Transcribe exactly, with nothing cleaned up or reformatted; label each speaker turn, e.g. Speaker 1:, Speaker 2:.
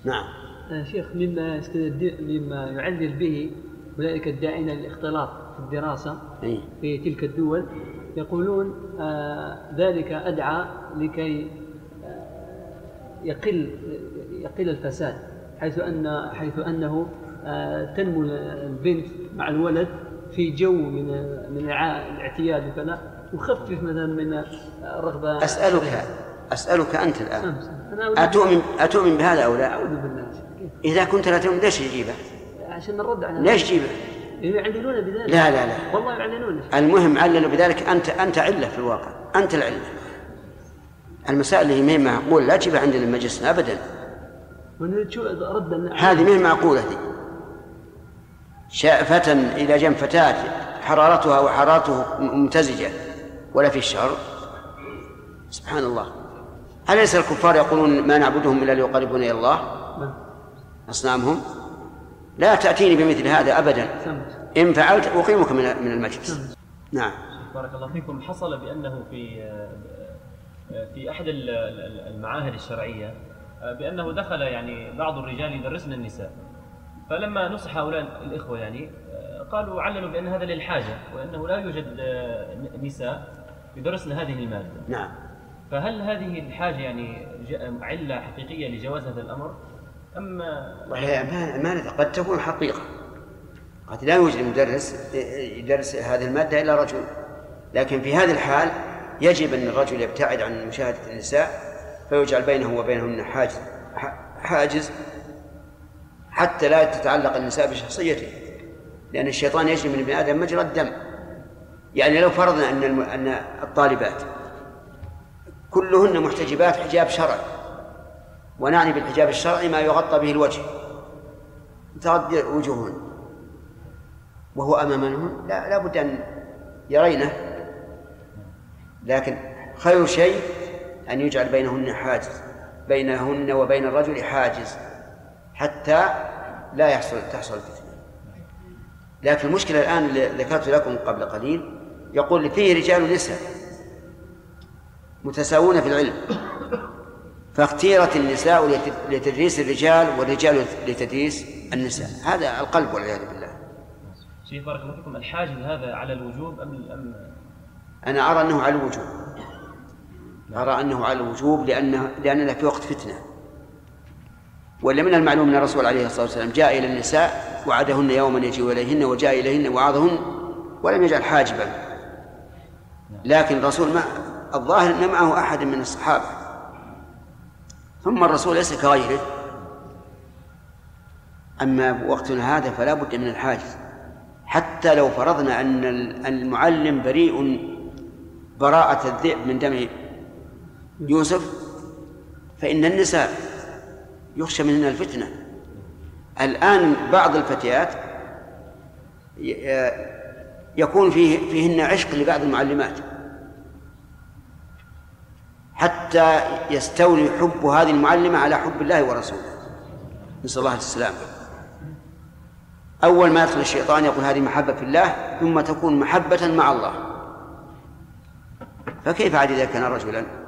Speaker 1: نعم.
Speaker 2: شيخ، مما مما يعلل به أولئك الداعين للاختلاط في الدراسة
Speaker 1: أي.
Speaker 2: في تلك الدول، يقولون آه ذلك أدعى لكي آه يقل يقل الفساد، حيث أن حيث أنه آه تنمو البنت مع الولد في جو من من الاعتياد وكذا، يخفف مثلا من الرغبة.
Speaker 1: أسألك أسألك أنت الآن أتؤمن أتؤمن بهذا أو لا؟
Speaker 2: أعوذ بالله.
Speaker 1: إذا كنت لا تؤمن ليش تجيبه؟
Speaker 2: عشان نرد على
Speaker 1: ليش تجيبه؟
Speaker 2: يعللون بذلك.
Speaker 1: لا لا لا
Speaker 2: والله يعللون.
Speaker 1: المهم عللوا بذلك. أنت أنت علة في الواقع، أنت العلة. المسائل اللي مهمة معقول لا تجيبها عندنا المجلس أبدا. هذه مهمة معقولة دي. فتى إلى جنب فتاة حرارتها وحرارته ممتزجة ولا في الشر، سبحان الله. أليس الكفار يقولون ما نعبدهم إلا ليقربونا إلى الله؟ أصنامهم. لا تأتيني بمثل هذا أبدا، إن فعلت أقيمك من المجلس. نعم.
Speaker 3: بارك الله فيكم. حصل بأنه في في أحد المعاهد الشرعية بأنه دخل يعني بعض الرجال يدرسن النساء، فلما نصح هؤلاء الإخوة يعني قالوا عللوا بأن هذا للحاجة وأنه لا يوجد نساء يدرسن هذه المادة.
Speaker 1: نعم.
Speaker 3: فهل هذه الحاجة يعني علة حقيقية لجواز هذا الأمر أم
Speaker 1: ما قد تكون حقيقة؟ قد لا يوجد مدرس يدرس هذه المادة إلا رجل، لكن في هذه الحال يجب أن الرجل يبتعد عن مشاهدة النساء فيجعل بينه وبينهن حاجز حاجز حتى لا تتعلق النساء بشخصيته، لأن الشيطان يجري من ابن آدم مجرى الدم. يعني لو فرضنا أن أن الطالبات كلهن محتجبات حجاب شرعي، ونعني بالحجاب الشرعي ما يغطى به الوجه تغطي وجوههن وهو أمامهن، لا لا بد أن يرينه، لكن خير شيء أن يجعل بينهن حاجز، بينهن وبين الرجل حاجز حتى لا يحصل تحصل الفتنة. لكن المشكلة الآن اللي ذكرت لكم قبل قليل، يقول فيه رجال ونساء متساوون في العلم، فاختيرت النساء لتدريس الرجال والرجال لتدريس النساء. هذا القلب والعياذ بالله.
Speaker 3: شيخ بارك الله فيكم، الحاجز هذا على الوجوب أم أم
Speaker 1: أنا أرى أنه على الوجوب. أرى أنه على الوجوب لأنه لأننا في وقت فتنة، ولا من المعلوم أن الرسول عليه الصلاة والسلام جاء إلى النساء وعدهن يوما يجيء إليهن وجاء إليهن وعظهن ولم يجعل حاجبا، لكن الرسول ما الظاهر أن معه أحد من الصحابة، ثم الرسول ليس كغيره. أما وقتنا هذا فلا بد من الحاجز، حتى لو فرضنا أن المعلم بريء براءة الذئب من دم يوسف فإن النساء يخشى منهن الفتنة. الآن بعض الفتيات يكون فيه فيهن عشق لبعض المعلمات حتى يستولي حب هذه المعلمة على حب الله ورسوله، نسأل الله السلامة. أول ما يدخل الشيطان يقول هذه محبة في الله، ثم تكون محبة مع الله، فكيف عاد إذا كان رجلا؟